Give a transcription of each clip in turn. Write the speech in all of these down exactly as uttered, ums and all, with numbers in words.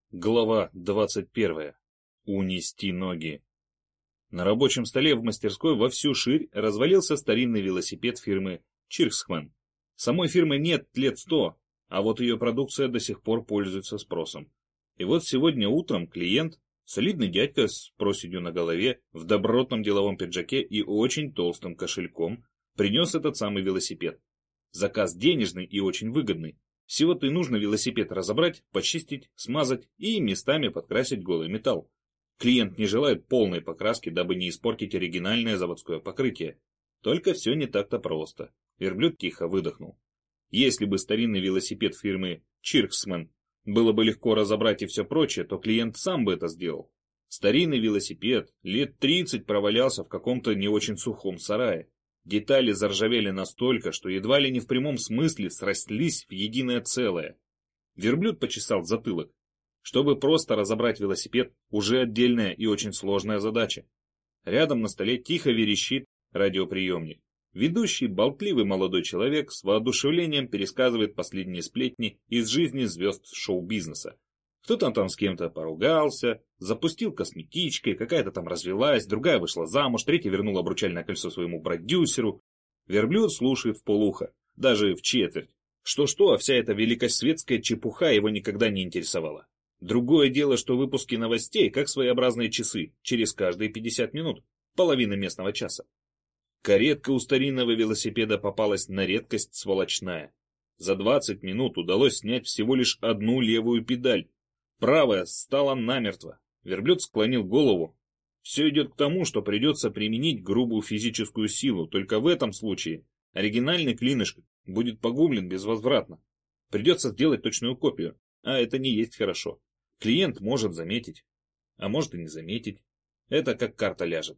Глава двадцать первая. Унести ноги. На рабочем столе в мастерской во всю ширь развалился старинный велосипед фирмы Чирксман. Самой фирмы нет лет сто, а вот ее продукция до сих пор пользуется спросом. И вот сегодня утром клиент, солидный дядька с проседью на голове, в добротном деловом пиджаке и очень толстым кошельком, принес этот самый велосипед. Заказ денежный и очень выгодный. Всего-то и нужно велосипед разобрать, почистить, смазать и местами подкрасить голый металл. Клиент не желает полной покраски, дабы не испортить оригинальное заводское покрытие. Только все не так-то просто. Верблюд тихо выдохнул. Если бы старинный велосипед фирмы Чирксман было бы легко разобрать и все прочее, то клиент сам бы это сделал. Старинный велосипед лет тридцать провалялся в каком-то не очень сухом сарае. Детали заржавели настолько, что едва ли не в прямом смысле срослись в единое целое. Верблюд почесал затылок. Чтобы просто разобрать велосипед, уже отдельная и очень сложная задача. Рядом на столе тихо верещит радиоприемник. Ведущий, болтливый молодой человек с воодушевлением пересказывает последние сплетни из жизни звезд шоу-бизнеса. Кто-то там с кем-то поругался, запустил косметичкой, какая-то там развелась, другая вышла замуж, третья вернула обручальное кольцо своему продюсеру. Верблюд слушает вполуха, даже в четверть. Что-что, а вся эта великосветская чепуха его никогда не интересовала. Другое дело, что выпуски новостей, как своеобразные часы, через каждые пятьдесят минут, половина местного часа. Каретка у старинного велосипеда попалась на редкость сволочная. За двадцать минут удалось снять всего лишь одну левую педаль. Правая стала намертво. Верблюд склонил голову. Все идет к тому, что придется применить грубую физическую силу, только в этом случае оригинальный клинышек будет погублен безвозвратно. Придется сделать точную копию, а это не есть хорошо. Клиент может заметить, а может и не заметить. Это как карта ляжет.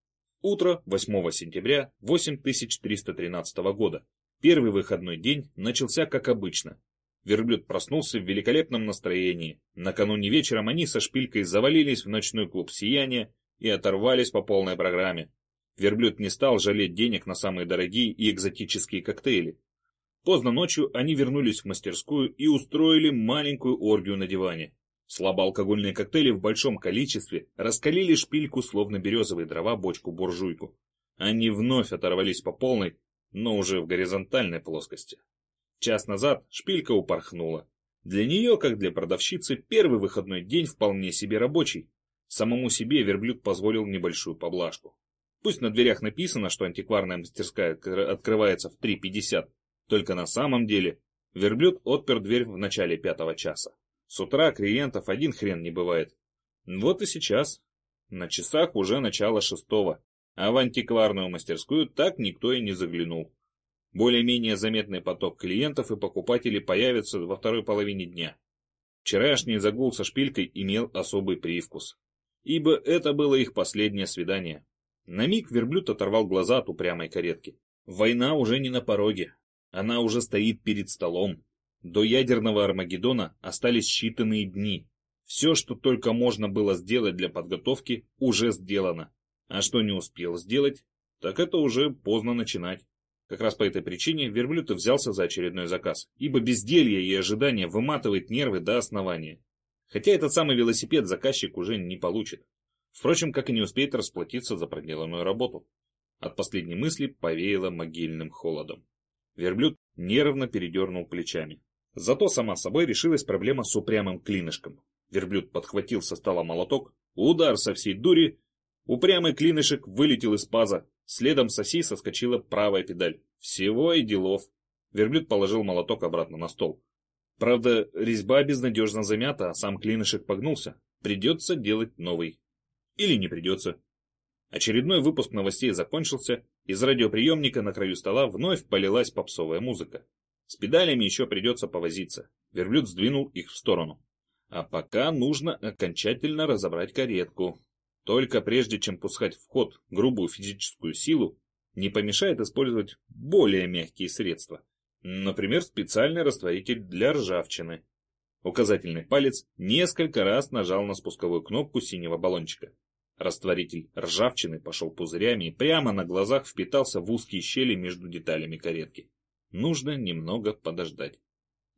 Утро восьмого сентября восемь тысяч триста тринадцатого года. Первый выходной день начался как обычно. Верблюд проснулся в великолепном настроении. Накануне вечером они со Шпилькой завалились в ночной клуб «Сияние» и оторвались по полной программе. Верблюд не стал жалеть денег на самые дорогие и экзотические коктейли. Поздно ночью они вернулись в мастерскую и устроили маленькую оргию на диване. Слабоалкогольные коктейли в большом количестве раскалили Шпильку, словно березовые дрова, бочку-буржуйку. Они вновь оторвались по полной, но уже в горизонтальной плоскости. Час назад Шпилька упорхнула. Для нее, как для продавщицы, первый выходной день вполне себе рабочий. Самому себе Верблюд позволил небольшую поблажку. Пусть на дверях написано, что антикварная мастерская открывается в три пятьдесят, только на самом деле Верблюд отпер дверь в начале пятого часа. С утра клиентов один хрен не бывает. Вот и сейчас. На часах уже начало шестого, а в антикварную мастерскую так никто и не заглянул. Более-менее заметный поток клиентов и покупателей появится во второй половине дня. Вчерашний загул со Шпилькой имел особый привкус, ибо это было их последнее свидание. На миг Верблюд оторвал глаза от упрямой каретки. Война уже не на пороге, она уже стоит перед столом. До ядерного Армагеддона остались считанные дни. Все, что только можно было сделать для подготовки, уже сделано. А что не успел сделать, так это уже поздно начинать. Как раз по этой причине Верблюд взялся за очередной заказ, ибо безделье и ожидание выматывает нервы до основания. Хотя этот самый велосипед заказчик уже не получит. Впрочем, как и не успеет расплатиться за проделанную работу. От последней мысли повеяло могильным холодом. Верблюд нервно передернул плечами. Зато сама собой решилась проблема с упрямым клинышком. Верблюд подхватил со стола молоток, удар со всей дури, упрямый клинышек вылетел из паза, следом с оси соскочила правая педаль. Всего и делов. Верблюд положил молоток обратно на стол. Правда, резьба безнадежно замята, а сам клинышек погнулся. Придется делать новый. Или не придется. Очередной выпуск новостей закончился, из радиоприемника на краю стола вновь полилась попсовая музыка. С педалями еще придется повозиться. Верблюд сдвинул их в сторону. А пока нужно окончательно разобрать каретку. Только прежде чем пускать в ход грубую физическую силу, не помешает использовать более мягкие средства. Например, специальный растворитель для ржавчины. Указательный палец несколько раз нажал на спусковую кнопку синего баллончика. Растворитель ржавчины пошел пузырями и прямо на глазах впитался в узкие щели между деталями каретки. Нужно немного подождать.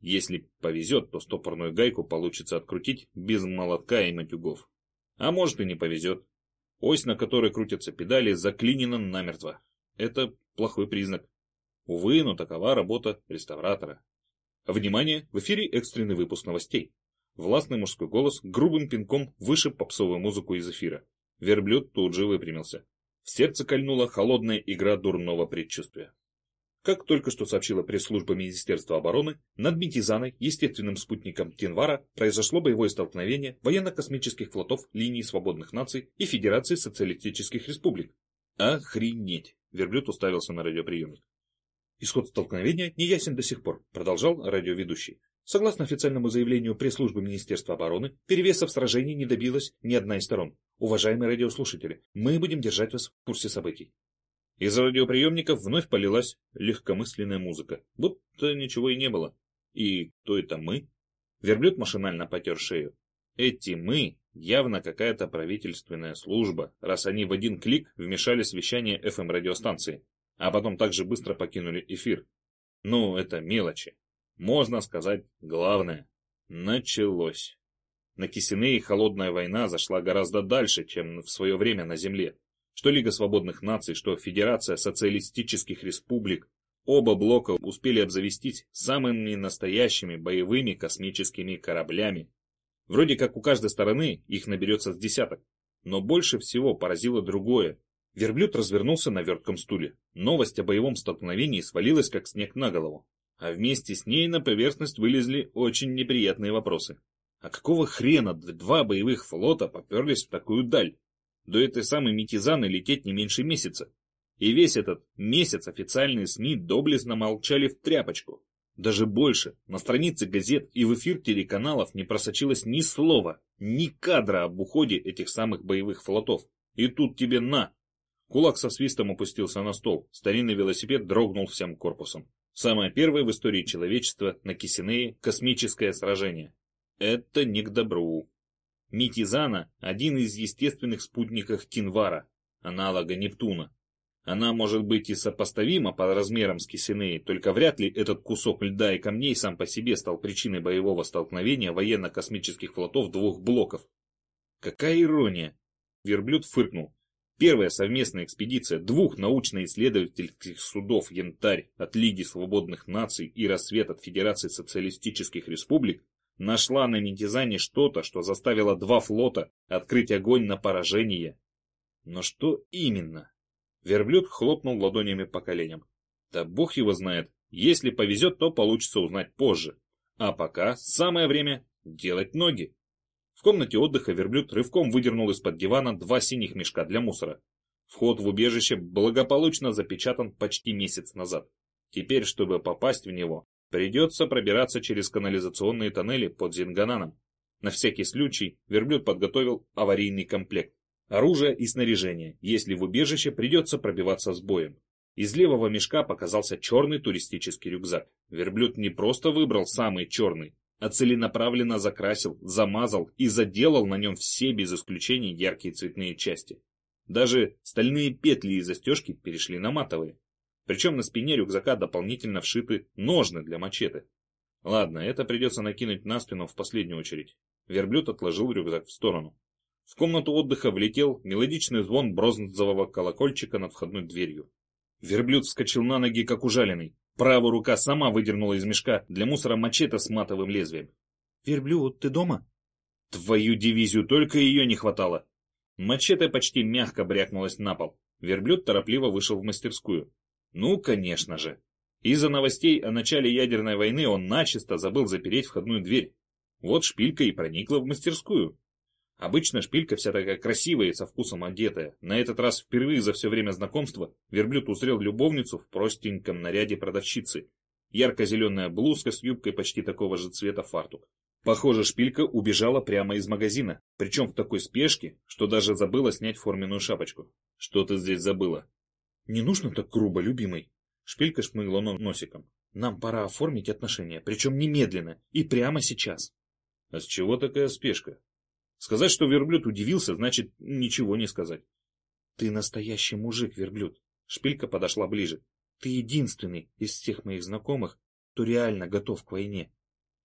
Если повезет, то стопорную гайку получится открутить без молотка и матюгов. А может и не повезет. Ось, на которой крутятся педали, заклинена намертво. Это плохой признак. Увы, но такова работа реставратора. Внимание! В эфире экстренный выпуск новостей. Властный мужской голос грубым пинком вышиб попсовую музыку из эфира. Верблюд тут же выпрямился. В сердце кольнула холодная игра дурного предчувствия. Как только что сообщила пресс-служба Министерства обороны, над Митизаной, естественным спутником Кинвара, произошло боевое столкновение военно-космических флотов линии свободных наций и Федерации социалистических республик. Охренеть! Верблюд уставился на радиоприемник. Исход столкновения не ясен до сих пор, продолжал радиоведущий. Согласно официальному заявлению пресс-службы Министерства обороны, перевеса в сражении не добилась ни одна из сторон. Уважаемые радиослушатели, мы будем держать вас в курсе событий. Из радиоприемников вновь полилась легкомысленная музыка, будто ничего и не было. И кто это мы? Верблюд машинально потер шею. Эти мы явно какая-то правительственная служба, раз они в один клик вмешались в вещание эф эм-радиостанции, а потом также быстро покинули эфир. Ну, это мелочи. Можно сказать, главное. Началось. На Кисинее холодная война зашла гораздо дальше, чем в свое время на Земле. Что Лига свободных наций, что Федерация социалистических республик, оба блока успели обзавестись самыми настоящими боевыми космическими кораблями. Вроде как у каждой стороны их наберется с десяток. Но больше всего поразило другое. Верблюд развернулся на вертком стуле. Новость о боевом столкновении свалилась как снег на голову. А вместе с ней на поверхность вылезли очень неприятные вопросы. А какого хрена два боевых флота поперлись в такую даль? До этой самой Митизаны лететь не меньше месяца. И весь этот месяц официальные СМИ доблестно молчали в тряпочку. Даже больше, на странице газет и в эфир телеканалов не просочилось ни слова, ни кадра об уходе этих самых боевых флотов. И тут тебе на! Кулак со свистом опустился на стол, старинный велосипед дрогнул всем корпусом. Самое первое в истории человечества на Кисинее космическое сражение. Это не к добру. Митизана – один из естественных спутников Кинвара, аналога Нептуна. Она может быть и сопоставима по размерам с Кисинеей, только вряд ли этот кусок льда и камней сам по себе стал причиной боевого столкновения военно-космических флотов двух блоков. Какая ирония! Верблюд фыркнул. Первая совместная экспедиция двух научно-исследовательских судов «Янтарь» от Лиги свободных наций и «Рассвет» от Федерации социалистических республик нашла на Митизане что-то, что заставило два флота открыть огонь на поражение. Но что именно? Верблюд хлопнул ладонями по коленям. Да бог его знает, если повезет, то получится узнать позже. А пока самое время делать ноги. В комнате отдыха верблюд рывком выдернул из-под дивана два синих мешка для мусора. Вход в убежище благополучно запечатан почти месяц назад. Теперь, чтобы попасть в него, придется пробираться через канализационные тоннели под Зингананом. На всякий случай верблюд подготовил аварийный комплект. Оружие и снаряжение, если в убежище придется пробиваться с боем. Из левого мешка показался черный туристический рюкзак. Верблюд не просто выбрал самый черный, а целенаправленно закрасил, замазал и заделал на нем все без исключения яркие цветные части. Даже стальные петли и застежки перешли на матовые. Причем на спине рюкзака дополнительно вшиты ножны для мачете. Ладно, это придется накинуть на спину в последнюю очередь. Верблюд отложил рюкзак в сторону. В комнату отдыха влетел мелодичный звон бронзового колокольчика над входной дверью. Верблюд вскочил на ноги, как ужаленный. Правая рука сама выдернула из мешка для мусора мачете с матовым лезвием. «Верблюд, ты дома?» Твою дивизию, только ее не хватало. Мачете почти мягко брякнулась на пол. Верблюд торопливо вышел в мастерскую. Ну, конечно же. Из-за новостей о начале ядерной войны он начисто забыл запереть входную дверь. Вот шпилька и проникла в мастерскую. Обычно шпилька вся такая красивая и со вкусом одетая. На этот раз впервые за все время знакомства верблюд узрел любовницу в простеньком наряде продавщицы. Ярко-зеленая блузка с юбкой почти такого же цвета фартук. Похоже, шпилька убежала прямо из магазина, причем в такой спешке, что даже забыла снять форменную шапочку. Что ты здесь забыла? Не нужно так грубо, любимый. Шпилька шмыгла носиком. Нам пора оформить отношения, причем немедленно и прямо сейчас. А с чего такая спешка? Сказать, что верблюд удивился, значит ничего не сказать. Ты настоящий мужик, верблюд. Шпилька подошла ближе. Ты единственный из всех моих знакомых, кто реально готов к войне.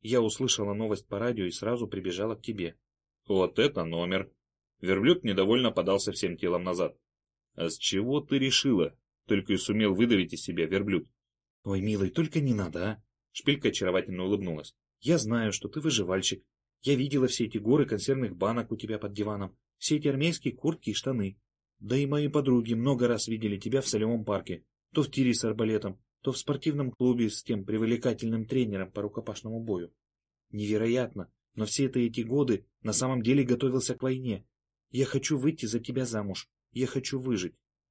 Я услышала новость по радио и сразу прибежала к тебе. Вот это номер. Верблюд недовольно подался всем телом назад. А с чего ты решила? Только и сумел выдавить из себя верблюд. Ой, милый, только не надо, а? Шпилька очаровательно улыбнулась. Я знаю, что ты выживальщик. Я видела все эти горы консервных банок у тебя под диваном, все эти армейские куртки и штаны. Да и мои подруги много раз видели тебя в солевом парке. То в тире с арбалетом, то в спортивном клубе с тем привлекательным тренером по рукопашному бою. Невероятно, но все это эти годы на самом деле готовился к войне. Я хочу выйти за тебя замуж. Я хочу выжить.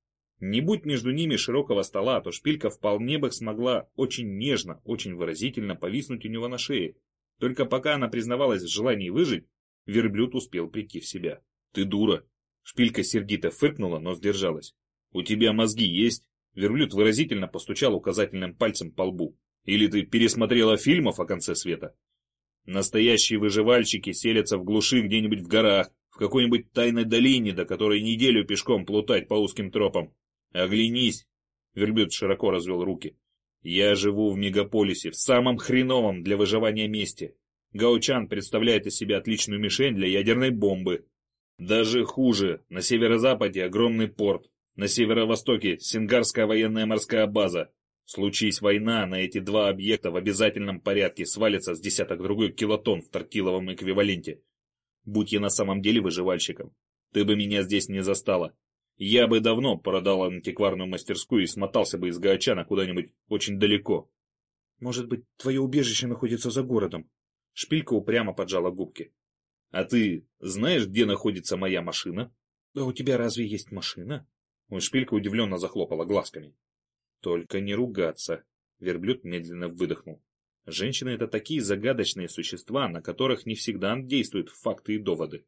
Не будь между ними широкого стола, то Шпилька вполне бы смогла очень нежно, очень выразительно повиснуть у него на шее. Только пока она признавалась в желании выжить, верблюд успел прийти в себя. «Ты дура!» Шпилька сердито фыркнула, но сдержалась. «У тебя мозги есть?» Верблюд выразительно постучал указательным пальцем по лбу. «Или ты пересмотрела фильмов о конце света?» Настоящие выживальщики селятся в глуши где-нибудь в горах, в какой-нибудь тайной долине, до которой неделю пешком плутать по узким тропам. Оглянись!» Верблюд широко развел руки. «Я живу в мегаполисе, в самом хреновом для выживания месте. Гаочан представляет из себя отличную мишень для ядерной бомбы. Даже хуже, на северо-западе огромный порт, на северо-востоке Сингарская военная морская база. Случись война, на эти два объекта в обязательном порядке свалится с десяток другой килотонн в тротиловом эквиваленте. Будь я на самом деле выживальщиком, ты бы меня здесь не застала. Я бы давно продал антикварную мастерскую и смотался бы из Гаочана куда-нибудь очень далеко». Может быть, твое убежище находится за городом? Шпилька упрямо поджала губки. «А ты знаешь, где находится моя машина?» А у тебя разве есть машина? Он Шпилька удивленно захлопала глазками. «Только не ругаться!» Верблюд медленно выдохнул. Женщины — это такие загадочные существа, на которых не всегда действуют факты и доводы.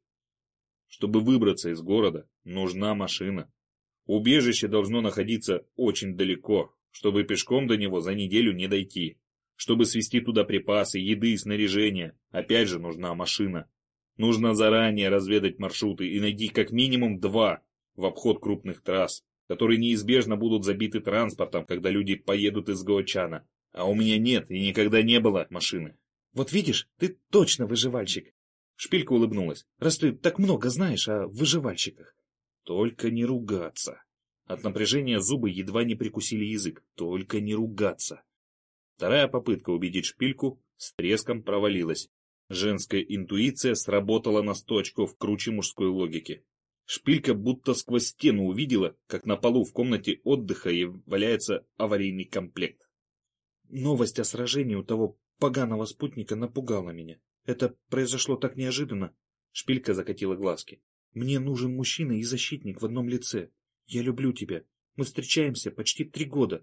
Чтобы выбраться из города, нужна машина. Убежище должно находиться очень далеко, чтобы пешком до него за неделю не дойти. Чтобы свезти туда припасы, еды и снаряжение, опять же нужна машина. Нужно заранее разведать маршруты и найти как минимум два в обход крупных трасс, которые неизбежно будут забиты транспортом, когда люди поедут из Гаочана. А у меня нет и никогда не было машины. Вот видишь, ты точно выживальщик. Шпилька улыбнулась. Раз ты так много знаешь о выживальщиках. Только не ругаться. От напряжения зубы едва не прикусили язык. Только не ругаться. Вторая попытка убедить Шпильку с треском провалилась. Женская интуиция сработала на сто очков круче мужской логики. Шпилька будто сквозь стену увидела, как на полу в комнате отдыха и валяется аварийный комплект. Новость о сражении у того поганого спутника напугала меня. Это произошло так неожиданно. Шпилька закатила глазки. Мне нужен мужчина и защитник в одном лице. Я люблю тебя. Мы встречаемся почти три года.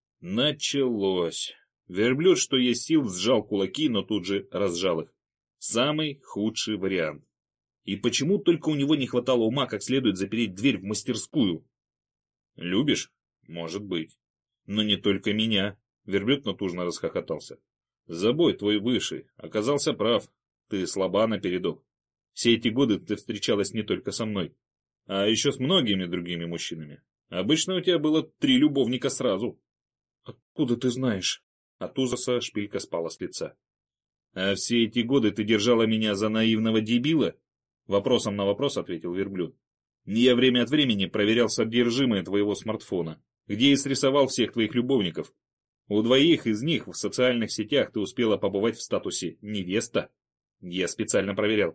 Началось. Верблюд, что есть сил, сжал кулаки, но тут же разжал их. Самый худший вариант. И почему только у него не хватало ума как следует запереть дверь в мастерскую? Любишь? Может быть. Но не только меня. Верблюд натужно расхохотался. Забой твой выше. Оказался прав. Ты слаба напередок. Все эти годы ты встречалась не только со мной, а еще с многими другими мужчинами. Обычно у тебя было три любовника сразу. Откуда ты знаешь? От ужаса Шпилька спала с лица. А все эти годы ты держала меня за наивного дебила? Вопросом на вопрос ответил верблюд. Я время от времени проверял содержимое твоего смартфона, где и срисовал всех твоих любовников. У двоих из них в социальных сетях ты успела побывать в статусе «невеста». Я специально проверял.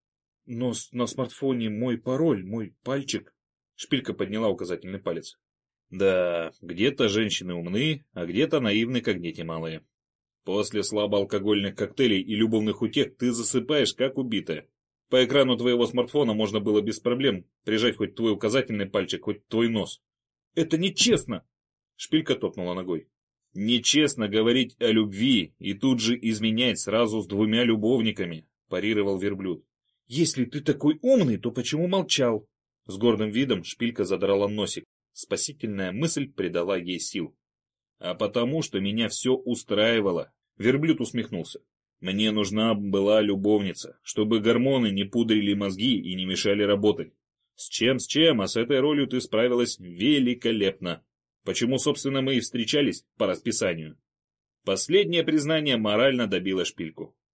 Но на смартфоне мой пароль, мой пальчик. Шпилька подняла указательный палец. Да, где-то женщины умны, а где-то наивны, как дети малые. После слабоалкогольных коктейлей и любовных утех ты засыпаешь, как убитая. По экрану твоего смартфона можно было без проблем прижать хоть твой указательный пальчик, хоть твой нос. Это нечестно! Шпилька топнула ногой. Нечестно говорить о любви и тут же изменять сразу с двумя любовниками, парировал верблюд. Если ты такой умный, то почему молчал? С гордым видом Шпилька задрала носик. Спасительная мысль придала ей сил. А потому, что меня все устраивало. Верблюд усмехнулся. Мне нужна была любовница, чтобы гормоны не пудрили мозги и не мешали работать. С чем, с чем, а с этой ролью ты справилась великолепно. Почему, собственно, мы и встречались по расписанию? Последнее признание морально добило Шпильку.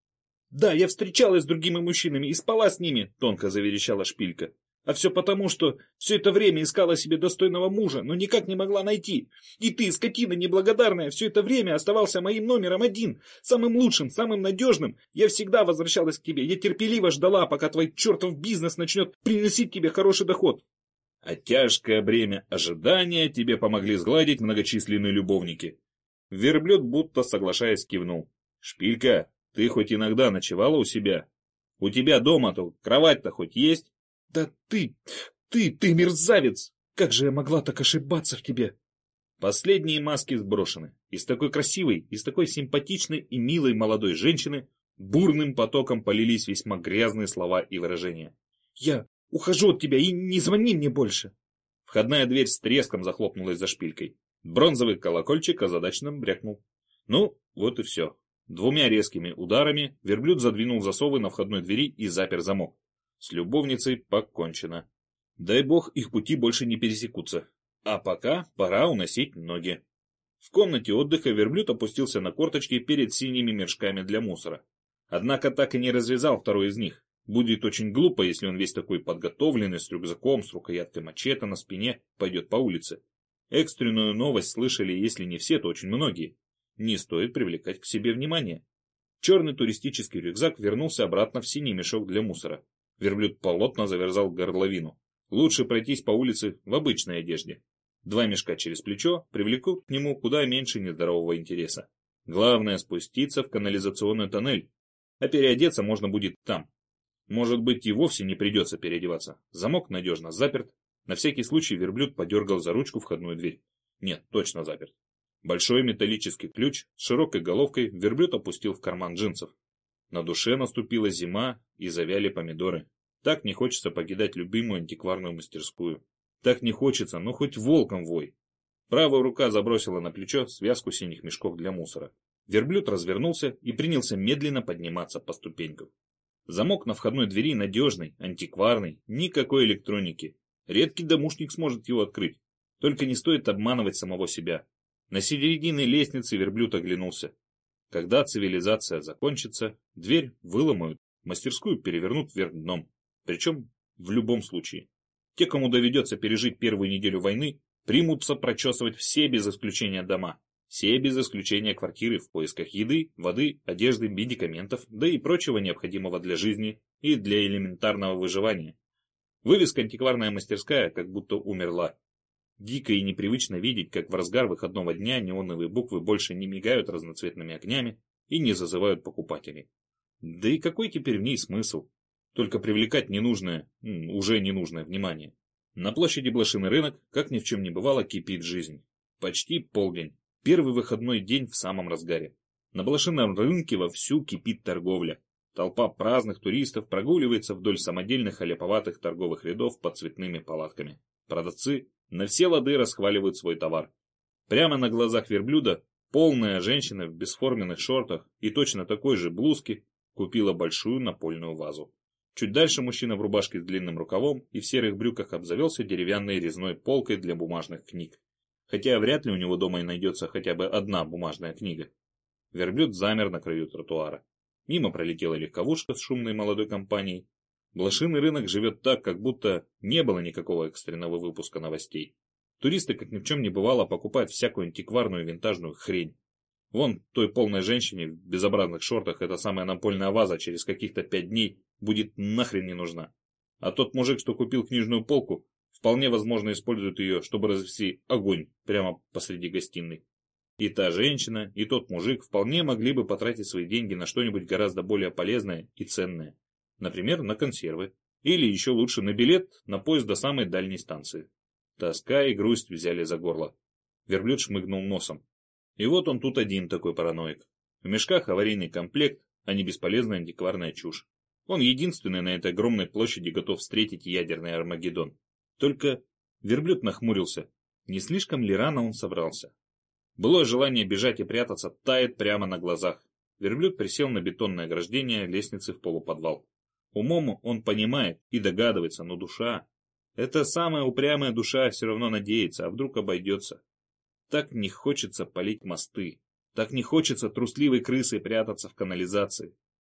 Да, я встречалась с другими мужчинами и спала с ними, тонко заверещала Шпилька. А все потому, что все это время искала себе достойного мужа, но никак не могла найти. И ты, скотина неблагодарная, все это время оставался моим номером один, самым лучшим, самым надежным. Я всегда возвращалась к тебе, я терпеливо ждала, пока твой чертов бизнес начнет приносить тебе хороший доход. А тяжкое бремя ожидания тебе помогли сгладить многочисленные любовники. Верблюд, будто соглашаясь, кивнул. Шпилька, ты хоть иногда ночевала у себя? У тебя дома-то кровать-то хоть есть? Да ты, ты, ты мерзавец! Как же я могла так ошибаться в тебе? Последние маски сброшены. Из такой красивой, из такой симпатичной и милой молодой женщины бурным потоком полились весьма грязные слова и выражения. Я ухожу от тебя и не звони мне больше. Входная дверь с треском захлопнулась за Шпилькой. Бронзовый колокольчик озадаченно брякнул. Ну, вот и все. Двумя резкими ударами верблюд задвинул засовы на входной двери и запер замок. С любовницей покончено. Дай бог, их пути больше не пересекутся. А пока пора уносить ноги. В комнате отдыха верблюд опустился на корточки перед синими мешками для мусора. Однако так и не развязал второй из них. Будет очень глупо, если он весь такой подготовленный, с рюкзаком, с рукояткой мачете на спине, пойдет по улице. Экстренную новость слышали, если не все, то очень многие. Не стоит привлекать к себе внимание. Черный туристический рюкзак вернулся обратно в синий мешок для мусора. Верблюд плотно заверзал горловину. Лучше пройтись по улице в обычной одежде. Два мешка через плечо привлекут к нему куда меньше нездорового интереса. Главное спуститься в канализационный тоннель, а переодеться можно будет там. Может быть, и вовсе не придется переодеваться. Замок надежно заперт. На всякий случай верблюд подергал за ручку входную дверь. Нет, точно заперт. Большой металлический ключ с широкой головкой верблюд опустил в карман джинсов. На душе наступила зима и завяли помидоры. Так не хочется покидать любимую антикварную мастерскую. Так не хочется, но хоть волком вой. Правая рука забросила на плечо связку синих мешков для мусора. Верблюд развернулся и принялся медленно подниматься по ступенькам. Замок на входной двери надежный, антикварный, никакой электроники. Редкий домушник сможет его открыть. Только не стоит обманывать самого себя. На середине лестницы верблюд оглянулся. Когда цивилизация закончится, дверь выломают, мастерскую перевернут вверх дном. Причем в любом случае. Те, кому доведется пережить первую неделю войны, примутся прочесывать все без исключения дома. Все без исключения квартиры в поисках еды, воды, одежды, медикаментов, да и прочего необходимого для жизни и для элементарного выживания. Вывеска «Антикварная мастерская» как будто умерла. Дико и непривычно видеть, как в разгар выходного дня неоновые буквы больше не мигают разноцветными огнями и не зазывают покупателей. Да и какой теперь в ней смысл? Только привлекать ненужное, уже ненужное внимание. На площади Блошиный рынок, как ни в чем не бывало, кипит жизнь. Почти полдень. Первый выходной день в самом разгаре. На Блошином рынке вовсю кипит торговля. Толпа праздных туристов прогуливается вдоль самодельных аляповатых торговых рядов под цветными палатками. Продавцы на все лады расхваливают свой товар. Прямо на глазах верблюда полная женщина в бесформенных шортах и точно такой же блузке купила большую напольную вазу. Чуть дальше мужчина в рубашке с длинным рукавом и в серых брюках обзавелся деревянной резной полкой для бумажных книг. Хотя вряд ли у него дома и найдется хотя бы одна бумажная книга. Верблюд замер на краю тротуара. Мимо пролетела легковушка с шумной молодой компанией. Блошиный рынок живет так, как будто не было никакого экстренного выпуска новостей. Туристы, как ни в чем не бывало, покупают всякую антикварную винтажную хрень. Вон той полной женщине в безобразных шортах эта самая напольная ваза через каких-то пять дней будет нахрен не нужна. А тот мужик, что купил книжную полку, вполне возможно использует ее, чтобы развести огонь прямо посреди гостиной. И та женщина, и тот мужик вполне могли бы потратить свои деньги на что-нибудь гораздо более полезное и ценное. Например, на консервы. Или еще лучше на билет на поезд до самой дальней станции. Тоска и грусть взяли за горло. Верблюд шмыгнул носом. И вот он тут один такой параноик. В мешках аварийный комплект, а не бесполезная антикварная чушь. Он единственный на этой огромной площади готов встретить ядерный Армагеддон. Только верблюд нахмурился. Не слишком ли рано он собрался? Былое желание бежать и прятаться тает прямо на глазах. Верблюд присел на бетонное ограждение лестницы в полуподвал. Умом он понимает и догадывается, но душа... Эта самая упрямая душа все равно надеется, а вдруг обойдется. Так не хочется палить мосты. Так не хочется трусливой крысой прятаться в канализации.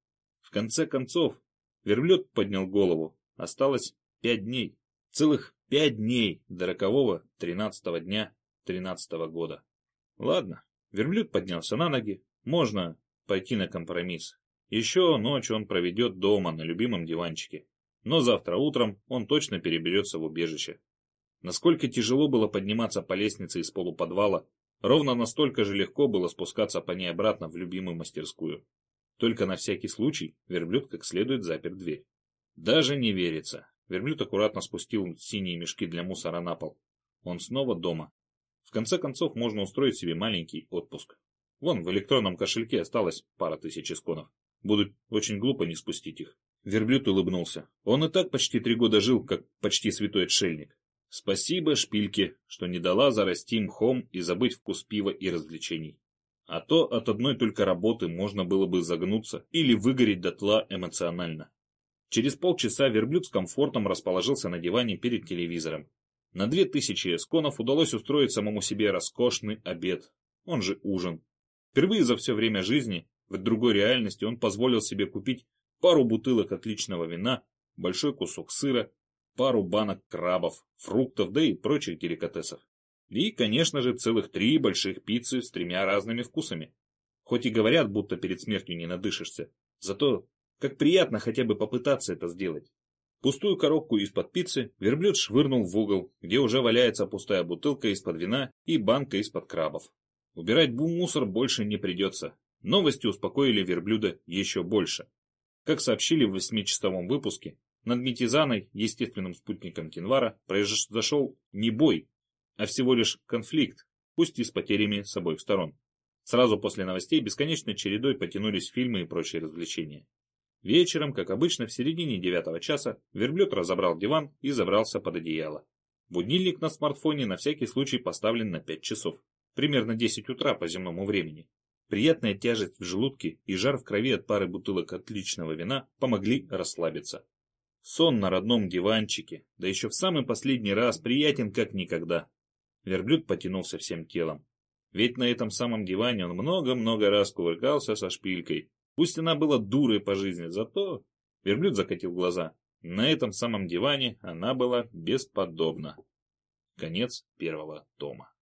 В конце концов, верблюд поднял голову. Осталось пять дней. Целых пять дней до рокового тринадцатого дня тринадцатого года. Ладно, верблюд поднялся на ноги. Можно пойти на компромисс. Еще ночь он проведет дома на любимом диванчике. Но завтра утром он точно переберется в убежище. Насколько тяжело было подниматься по лестнице из полуподвала, ровно настолько же легко было спускаться по ней обратно в любимую мастерскую. Только на всякий случай верблюд как следует запер дверь. Даже не верится. Верблюд аккуратно спустил синие мешки для мусора на пол. Он снова дома. В конце концов можно устроить себе маленький отпуск. Вон в электронном кошельке осталось пара тысяч исконов. Будет очень глупо не спустить их. Верблюд улыбнулся. Он и так почти три года жил, как почти святой отшельник. Спасибо шпильке, что не дала зарасти мхом и забыть вкус пива и развлечений. А то от одной только работы можно было бы загнуться или выгореть дотла эмоционально. Через полчаса верблюд с комфортом расположился на диване перед телевизором. На две тысячи эсконов удалось устроить самому себе роскошный обед, он же ужин. Впервые за все время жизни в другой реальности он позволил себе купить пару бутылок отличного вина, большой кусок сыра, пару банок крабов, фруктов, да и прочих деликатесов. И, конечно же, целых три больших пиццы с тремя разными вкусами. Хоть и говорят, будто перед смертью не надышишься, зато как приятно хотя бы попытаться это сделать. Пустую коробку из-под пиццы верблюд швырнул в угол, где уже валяется пустая бутылка из-под вина и банка из-под крабов. Убирать мусор больше не придется. Новости успокоили верблюда еще больше. Как сообщили в восьмичасовом выпуске, над Метизаной, естественным спутником Кинвара, произошел не бой, а всего лишь конфликт, пусть и с потерями с обоих сторон. Сразу после новостей бесконечной чередой потянулись фильмы и прочие развлечения. Вечером, как обычно, в середине девятого часа, верблюд разобрал диван и забрался под одеяло. Будильник на смартфоне на всякий случай поставлен на пять часов. Примерно десять утра по земному времени. Приятная тяжесть в желудке и жар в крови от пары бутылок отличного вина помогли расслабиться. Сон на родном диванчике, да еще в самый последний раз, приятен как никогда. Верблюд потянулся всем телом. Ведь на этом самом диване он много-много раз кувыркался со шпилькой. Пусть она была дурой по жизни, зато... Верблюд закатил глаза. На этом самом диване она была бесподобна. Конец первого тома.